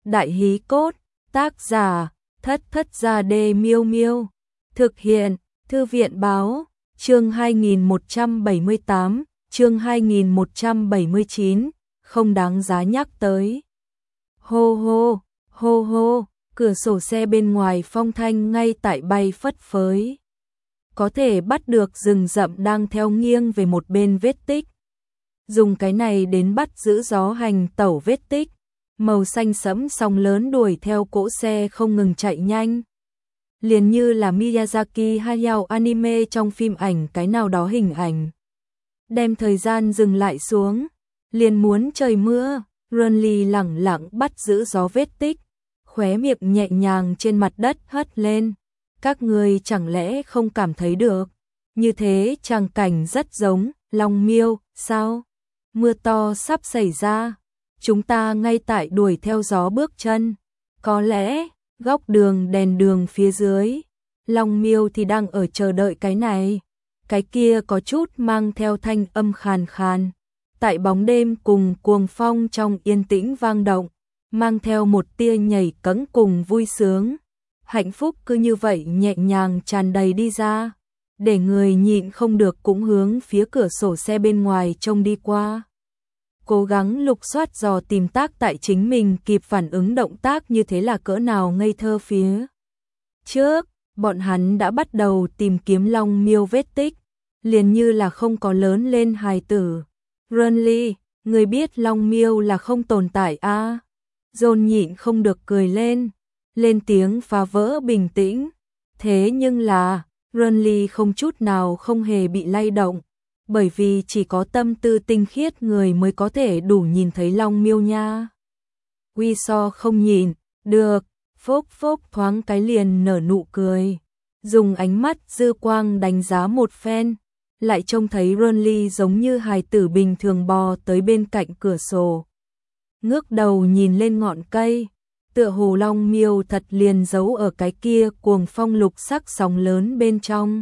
Đại hí cốt, tác giả, Thất Thất Gia Đê Miêu Miêu. Thực hiện, Thư viện báo, chương 2178, chương 2179, không đáng giá nhắc tới. Hô hô, hô hô, cửa sổ xe bên ngoài phong thanh ngay tại bay phất phới. Có thể bắt được rừng rậm đang theo nghiêng về một bên vết tích. Dùng cái này đến bắt giữ gió hành tẩu vết tích. Màu xanh sẫm sóng lớn đuổi theo cỗ xe không ngừng chạy nhanh. Liền như là Miyazaki Hayao anime trong phim ảnh cái nào đó hình ảnh. Đem thời gian dừng lại xuống, liền muốn trời mưa, Runly lẳng lặng bắt giữ gió vết tích, khóe miệng nhẹ nhàng trên mặt đất hất lên. Các người chẳng lẽ không cảm thấy được? Như thế tràng cảnh rất giống Long Miêu, sao? Mưa to sắp xảy ra. Chúng ta ngay tại đuổi theo gió bước chân. Có lẽ, góc đường đèn đường phía dưới, Long Miêu thì đang ở chờ đợi cái này. Cái kia có chút mang theo thanh âm khàn khàn. Tại bóng đêm cùng cuồng phong trong yên tĩnh vang động, mang theo một tia nhảy cẫng cùng vui sướng. Hạnh phúc cứ như vậy nhẹ nhàng tràn đầy đi ra, để người nhịn không được cũng hướng phía cửa sổ xe bên ngoài trông đi qua. Cố gắng lục soát dò tìm tác tại chính mình kịp phản ứng động tác như thế là cỡ nào ngây thơ phía. Trước, bọn hắn đã bắt đầu tìm kiếm Long Miêu vết tích, liền như là không có lớn lên hài tử. Runly, người biết Long Miêu là không tồn tại à? John nhịn không được cười lên tiếng phá vỡ bình tĩnh. Thế nhưng là, Runly không chút nào không hề bị lay động. Bởi vì chỉ có tâm tư tinh khiết người mới có thể đủ nhìn thấy Long Miêu nha. Quy So không nhìn, được, phốc phốc thoáng cái liền nở nụ cười. Dùng ánh mắt dư quang đánh giá một phen, lại trông thấy Runly giống như hài tử bình thường bò tới bên cạnh cửa sổ. Ngước đầu nhìn lên ngọn cây, tựa hồ Long Miêu thật liền giấu ở cái kia cuồng phong lục sắc sóng lớn bên trong.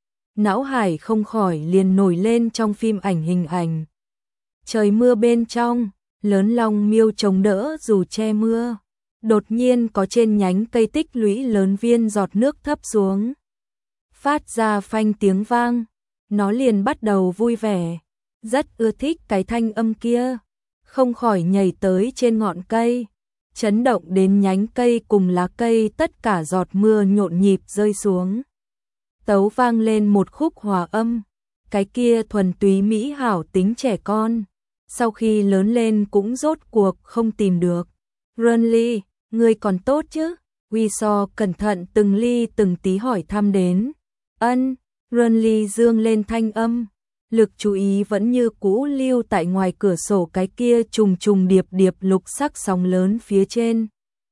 Não hải không khỏi liền nổi lên trong phim ảnh hình ảnh. Trời mưa bên trong, lớn Long Miêu chống đỡ dù che mưa. Đột nhiên có trên nhánh cây tích lũy lớn viên giọt nước thấp xuống. Phát ra phanh tiếng vang, nó liền bắt đầu vui vẻ. Rất ưa thích cái thanh âm kia, không khỏi nhảy tới trên ngọn cây. Chấn động đến nhánh cây cùng lá cây tất cả giọt mưa nhộn nhịp rơi xuống. Tấu vang lên một khúc hòa âm, cái kia thuần túy mỹ hảo tính trẻ con, sau khi lớn lên cũng rốt cuộc không tìm được. Runly, ngươi còn tốt chứ? Quy So cẩn thận từng ly từng tí hỏi thăm đến. Ân, Runly dương lên thanh âm, lực chú ý vẫn như cũ lưu tại ngoài cửa sổ cái kia trùng trùng điệp điệp lục sắc sóng lớn phía trên.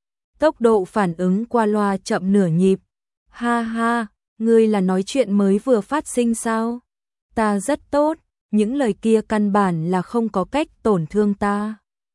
Tốc độ phản ứng qua loa chậm nửa nhịp. Ha ha, ngươi là nói chuyện mới vừa phát sinh sao? Ta rất tốt, những lời kia căn bản là không có cách tổn thương ta.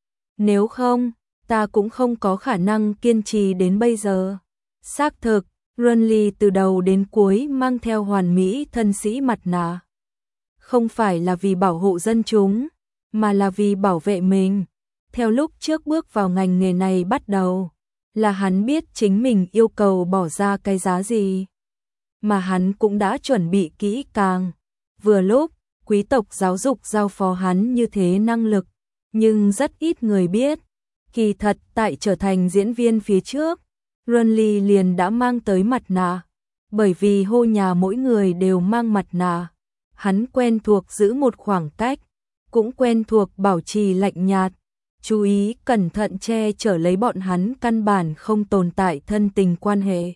Nếu không, ta cũng không có khả năng kiên trì đến bây giờ. Xác thực, Runly từ đầu đến cuối mang theo hoàn mỹ thân sĩ mặt nạ. Không phải là vì bảo hộ dân chúng, mà là vì bảo vệ mình. Theo lúc trước bước vào ngành nghề này bắt đầu, là hắn biết chính mình yêu cầu bỏ ra cái giá gì. Mà hắn cũng đã chuẩn bị kỹ càng. Vừa lúc, quý tộc giáo dục giao phó hắn như thế năng lực, nhưng rất ít người biết. Kỳ thật tại trở thành diễn viên phía trước, Runly liền đã mang tới mặt nạ. Bởi vì hô nhà mỗi người đều mang mặt nạ, hắn quen thuộc giữ một khoảng cách, cũng quen thuộc bảo trì lạnh nhạt, chú ý cẩn thận che chở lấy bọn hắn căn bản không tồn tại thân tình quan hệ.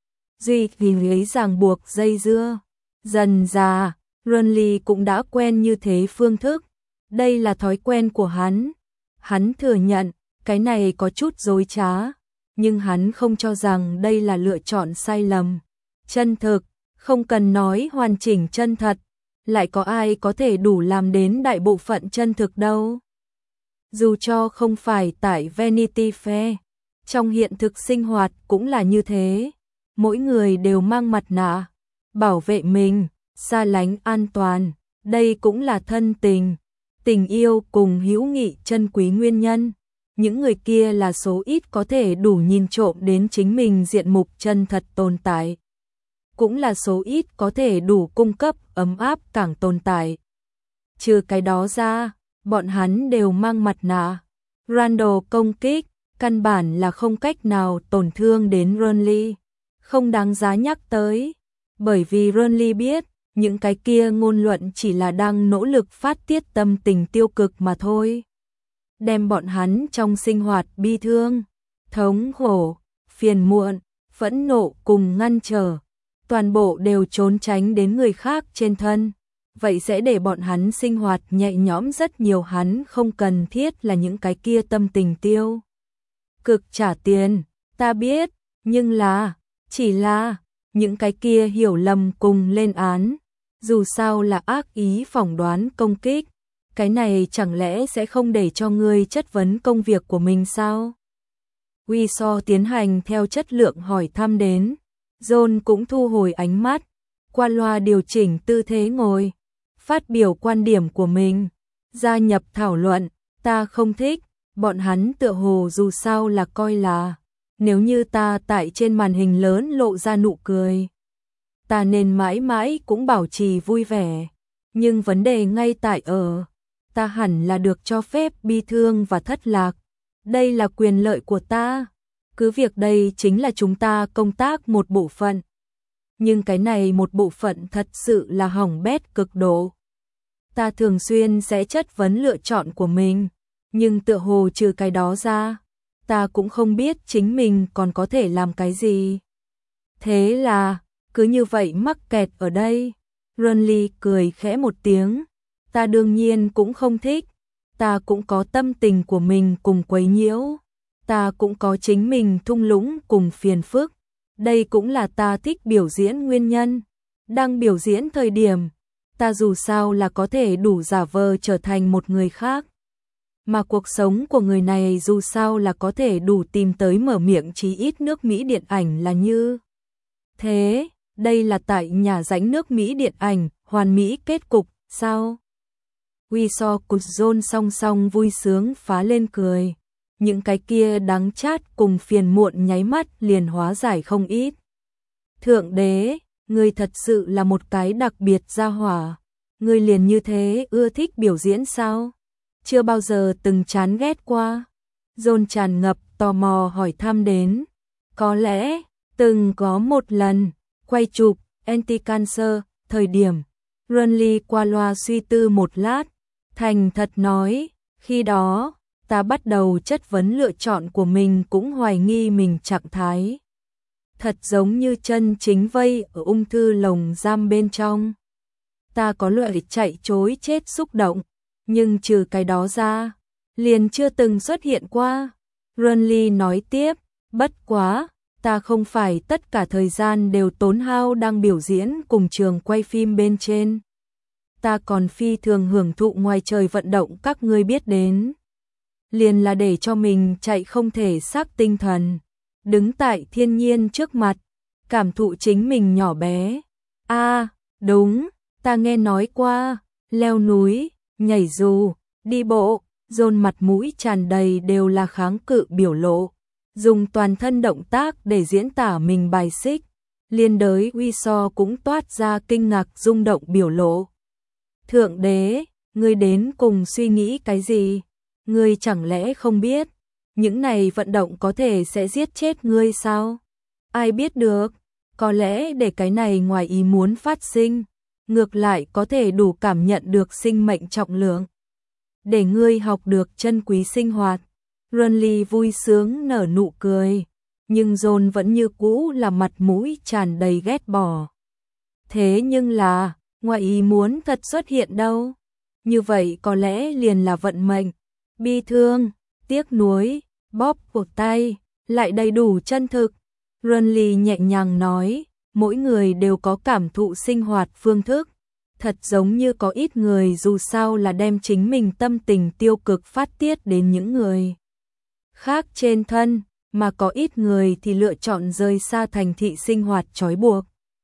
Duy vì lấy ràng buộc dây dưa, dần dà, Runly cũng đã quen như thế phương thức. Đây là thói quen của hắn. Hắn thừa nhận, cái này có chút dối trá, nhưng hắn không cho rằng đây là lựa chọn sai lầm. Chân thực, không cần nói hoàn chỉnh chân thật, lại có ai có thể đủ làm đến đại bộ phận chân thực đâu. Dù cho không phải tại Vanity Fair, trong hiện thực sinh hoạt cũng là như thế. Mỗi người đều mang mặt nạ, bảo vệ mình, xa lánh an toàn. Đây cũng là thân tình, tình yêu cùng hữu nghị chân quý nguyên nhân. những người kia là số ít có thể đủ nhìn trộm đến chính mình diện mục chân thật tồn tại. Cũng là số ít có thể đủ cung cấp ấm áp càng tồn tại. Trừ cái đó ra, bọn hắn đều mang mặt nạ. Randall công kích, căn bản là không cách nào tổn thương đến Renly. Không đáng giá nhắc tới, bởi vì Renly biết, những cái kia ngôn luận chỉ là đang nỗ lực phát tiết tâm tình tiêu cực mà thôi. Đem bọn hắn trong sinh hoạt bi thương, thống khổ, phiền muộn, phẫn nộ cùng ngăn trở, toàn bộ đều trốn tránh đến người khác trên thân. Vậy sẽ để bọn hắn sinh hoạt nhẹ nhõm rất nhiều, hắn không cần thiết là những cái kia tâm tình tiêu cực trả tiền, ta biết, nhưng là, chỉ là, những cái kia hiểu lầm cùng lên án, dù sao là ác ý phỏng đoán công kích, cái này chẳng lẽ sẽ không để cho ngươi chất vấn công việc của mình sao? Wiso tiến hành theo chất lượng hỏi thăm đến, John cũng thu hồi ánh mắt, qua loa điều chỉnh tư thế ngồi, phát biểu quan điểm của mình, gia nhập thảo luận, ta không thích, bọn hắn tựa hồ dù sao là coi là, nếu như ta tại trên màn hình lớn lộ ra nụ cười, ta nên mãi mãi cũng bảo trì vui vẻ, nhưng vấn đề ngay tại ở, ta hẳn là được cho phép bi thương và thất lạc, đây là quyền lợi của ta, cứ việc đây chính là chúng ta công tác một bộ phận, nhưng cái này một bộ phận thật sự là hỏng bét cực độ. Ta thường xuyên sẽ chất vấn lựa chọn của mình, nhưng tựa hồ trừ cái đó ra, ta cũng không biết chính mình còn có thể làm cái gì. Thế là, cứ như vậy mắc kẹt ở đây. Renly cười khẽ một tiếng, ta đương nhiên cũng không thích, ta cũng có tâm tình của mình cùng quấy nhiễu, ta cũng có chính mình thung lũng cùng phiền phức, đây cũng là ta thích biểu diễn nguyên nhân. Đang biểu diễn thời điểm, ta dù sao là có thể đủ giả vờ trở thành một người khác. Mà cuộc sống của người này dù sao là có thể đủ tìm tới mở miệng chí ít nước Mỹ điện ảnh là như thế, đây là tại nhà rãnh nước Mỹ điện ảnh, hoàn mỹ kết cục, sao? Wiso cùng John song song vui sướng phá lên cười. Những cái kia đắng chát cùng phiền muộn nháy mắt liền hóa giải không ít. Thượng đế, ngươi thật sự là một cái đặc biệt gia hỏa. Ngươi liền như thế ưa thích biểu diễn sao? Chưa bao giờ từng chán ghét qua. John tràn ngập tò mò hỏi thăm đến. Có lẽ, từng có một lần, quay chụp Anti-Cancer, thời điểm, Renly qua loa suy tư một lát, thành thật nói, khi đó, ta bắt đầu chất vấn lựa chọn của mình cũng hoài nghi mình trạng thái. Thật giống như chân chính vây ở ung thư lồng giam bên trong. Ta có loại chạy trối chết xúc động, nhưng trừ cái đó ra, liền chưa từng xuất hiện qua. Renly nói tiếp, bất quá, ta không phải tất cả thời gian đều tốn hao đang biểu diễn cùng trường quay phim bên trên. Ta còn phi thường hưởng thụ ngoài trời vận động các ngươi biết đến. Liền là để cho mình chạy không thể xác tinh thần, đứng tại thiên nhiên trước mặt, cảm thụ chính mình nhỏ bé. Đúng, ta nghe nói qua, leo núi, nhảy dù, đi bộ, John mặt mũi tràn đầy đều là kháng cự biểu lộ, dùng toàn thân động tác để diễn tả mình bài xích, liên đới Wiso cũng toát ra kinh ngạc rung động biểu lộ. Thượng đế, ngươi đến cùng suy nghĩ cái gì? Ngươi chẳng lẽ không biết, những này vận động có thể sẽ giết chết ngươi sao? Ai biết được, có lẽ để cái này ngoài ý muốn phát sinh, ngược lại có thể đủ cảm nhận được sinh mệnh trọng lượng. Để ngươi học được trân quý sinh hoạt. Renly vui sướng nở nụ cười, nhưng John vẫn như cũ là mặt mũi tràn đầy ghét bỏ. Thế nhưng là, ngoài ý muốn thật xuất hiện đâu. Như vậy có lẽ liền là vận mệnh. Bi thương, tiếc nuối, bóp cổ tay, lại đầy đủ chân thực. Renly nhẹ nhàng nói, mỗi người đều có cảm thụ sinh hoạt phương thức. Thật giống như có ít người dù sao là đem chính mình tâm tình tiêu cực phát tiết đến những người khác trên thân, mà có ít người thì lựa chọn rời xa thành thị sinh hoạt trói buộc.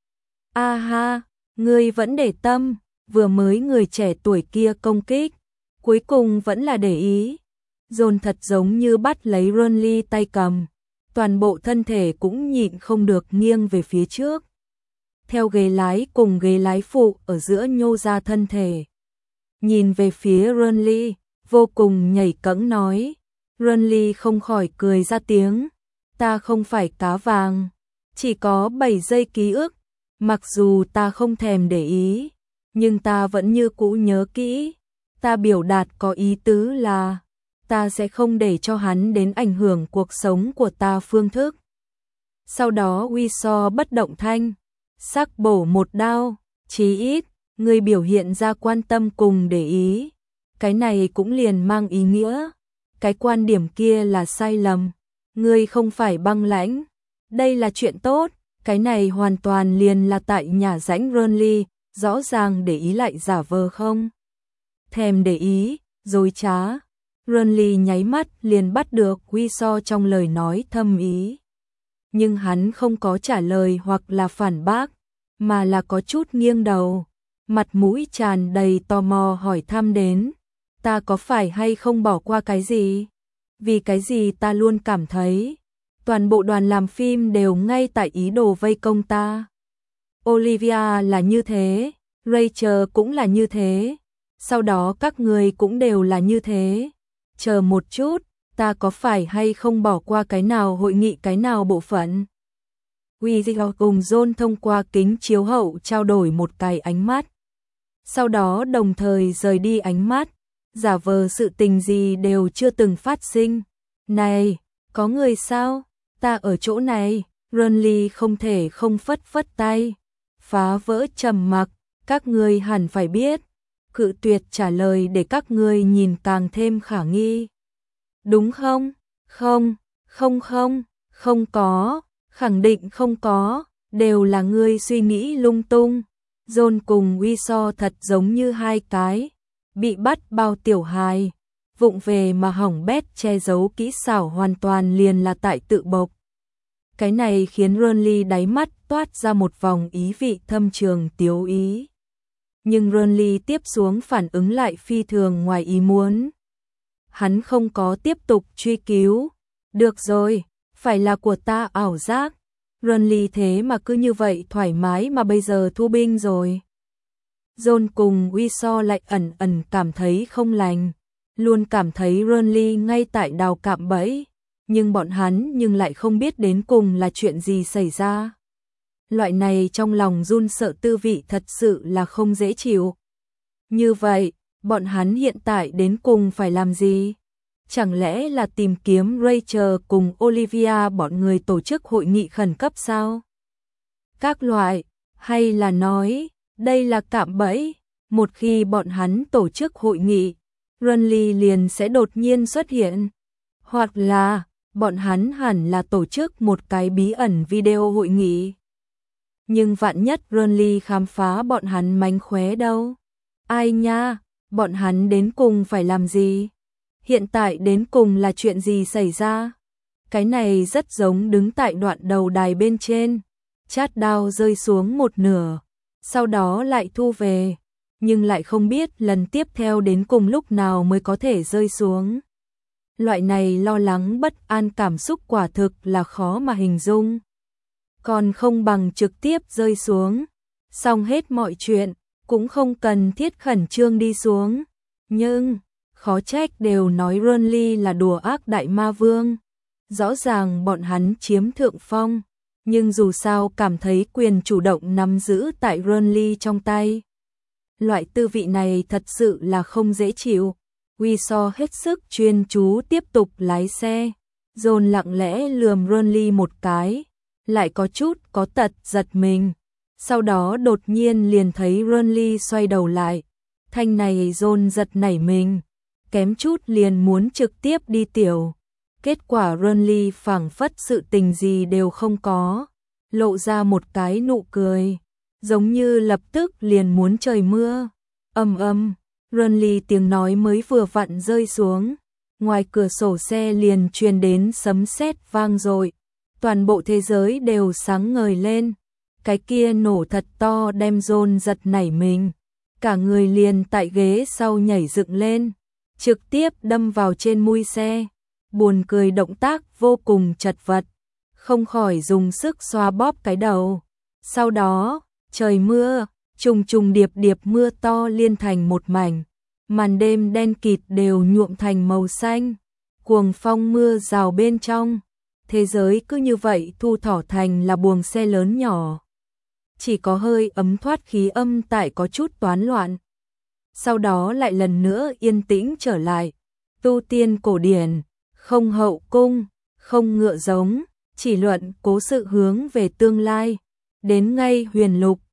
Ngươi vẫn để tâm, vừa mới người trẻ tuổi kia công kích, cuối cùng vẫn là để ý. John thật giống như bắt lấy Ronly tay cầm, toàn bộ thân thể cũng nhịn không được nghiêng về phía trước. Theo ghế lái cùng ghế lái phụ ở giữa nhô ra thân thể. Nhìn về phía Ronly, vô cùng nhảy cẫng nói. Ronly không khỏi cười ra tiếng. Ta không phải cá vàng, chỉ có 7 giây ký ức. Mặc dù ta không thèm để ý, nhưng ta vẫn như cũ nhớ kỹ. Ta biểu đạt có ý tứ là ta sẽ không để cho hắn đến ảnh hưởng cuộc sống của ta phương thức. Sau đó Wiso bất động thanh sắc bổ một đao, chí ít, người biểu hiện ra quan tâm cùng để ý. Cái này cũng liền mang ý nghĩa. Cái quan điểm kia là sai lầm. Ngươi không phải băng lãnh. Đây là chuyện tốt. Cái này hoàn toàn liền là tại nhà rãnh Ronly, rõ ràng để ý lại giả vờ không. Thèm để ý, dối trá. Ronly nháy mắt liền bắt được Wiso trong lời nói thâm ý. Nhưng hắn không có trả lời hoặc là phản bác, mà là có chút nghiêng đầu, mặt mũi tràn đầy tò mò hỏi thăm đến. Ta có phải hay không bỏ qua cái gì? Vì cái gì ta luôn cảm thấy toàn bộ đoàn làm phim đều ngay tại ý đồ vây công ta. Olivia là như thế, Rachel cũng là như thế, sau đó các người cũng đều là như thế. Chờ một chút, ta có phải hay không bỏ qua cái nào hội nghị cái nào bộ phận? Wiso cùng John thông qua kính chiếu hậu trao đổi một cái ánh mắt. Sau đó đồng thời rời đi ánh mắt, giả vờ sự tình gì đều chưa từng phát sinh. Này, có người sao? Ta ở chỗ này. Ronly không thể không phất phất tay, phá vỡ trầm mặc. Các ngươi hẳn phải biết, cự tuyệt trả lời để các ngươi nhìn càng thêm khả nghi. Đúng không? Không có, khẳng định không có, đều là ngươi suy nghĩ lung tung. John cùng Wiso thật giống như hai cái bị bắt bao tiểu hài, vụng về mà hỏng bét che giấu kỹ xảo hoàn toàn liền là tại tự bộc. Cái này khiến Ronly đáy mắt toát ra một vòng ý vị thâm trường tiếu ý. Nhưng Ronly tiếp xuống phản ứng lại phi thường ngoài ý muốn. Hắn không có tiếp tục truy cứu. Được rồi, phải là của ta ảo giác. Ronly thế mà cứ như vậy thoải mái mà bây giờ thu binh rồi. John cùng Wiso lại ẩn cảm thấy không lành, luôn cảm thấy Ronly ngay tại đào cạm bẫy, nhưng bọn hắn lại không biết đến cùng là chuyện gì xảy ra. Loại này trong lòng run sợ tư vị thật sự là không dễ chịu. Như vậy, bọn hắn hiện tại đến cùng phải làm gì? Chẳng lẽ là tìm kiếm Rachel cùng Olivia bọn người tổ chức hội nghị khẩn cấp sao? Các loại, hay là nói, đây là cạm bẫy, một khi bọn hắn tổ chức hội nghị, Ronly liền sẽ đột nhiên xuất hiện. Hoặc là, bọn hắn hẳn là tổ chức một cái bí ẩn video hội nghị. Nhưng vạn nhất Ronly khám phá bọn hắn mánh khóe đâu? Ai nha, bọn hắn đến cùng phải làm gì? Hiện tại đến cùng là chuyện gì xảy ra? Cái này rất giống đứng tại đoạn đầu đài bên trên, chát đao rơi xuống một nửa, sau đó lại thu về, nhưng lại không biết lần tiếp theo đến cùng lúc nào mới có thể rơi xuống. Loại này lo lắng bất an cảm xúc quả thực là khó mà hình dung. Còn không bằng trực tiếp rơi xuống, xong hết mọi chuyện, cũng không cần thiết khẩn trương đi xuống. Nhưng, khó trách đều nói Ronly là đùa ác đại ma vương. Rõ ràng bọn hắn chiếm thượng phong, nhưng dù sao cảm thấy quyền chủ động nắm giữ tại Ronly trong tay. Loại tư vị này thật sự là không dễ chịu. Wiso hết sức chuyên chú tiếp tục lái xe. John lặng lẽ lườm Ronly một cái, lại có chút có tật giật mình. Sau đó đột nhiên liền thấy Ronly xoay đầu lại. Thanh này John giật nảy mình, kém chút liền muốn trực tiếp đi tiểu. Kết quả Ronly phảng phất sự tình gì đều không có, lộ ra một cái nụ cười, giống như lập tức liền muốn trời mưa. Ronly tiếng nói mới vừa vặn rơi xuống, ngoài cửa sổ xe liền truyền đến sấm sét vang dội, toàn bộ thế giới đều sáng ngời lên. Cái kia nổ thật to đem John giật nảy mình, cả người liền tại ghế sau nhảy dựng lên, trực tiếp đâm vào trên mui xe. Buồn cười động tác vô cùng chật vật, không khỏi dùng sức xoa bóp cái đầu. Sau đó, trời mưa, trùng trùng điệp điệp mưa to liên thành một mảnh, màn đêm đen kịt đều nhuộm thành màu xanh, cuồng phong mưa rào bên trong. Thế giới cứ như vậy thu thỏ thành là buồng xe lớn nhỏ. Chỉ có hơi ấm thoát khí âm tại có chút toán loạn. Sau đó lại lần nữa yên tĩnh trở lại. Tu tiên cổ điển, không hậu cung, không ngựa giống, chỉ luận cố sự hướng về tương lai. Đến ngay huyền lục,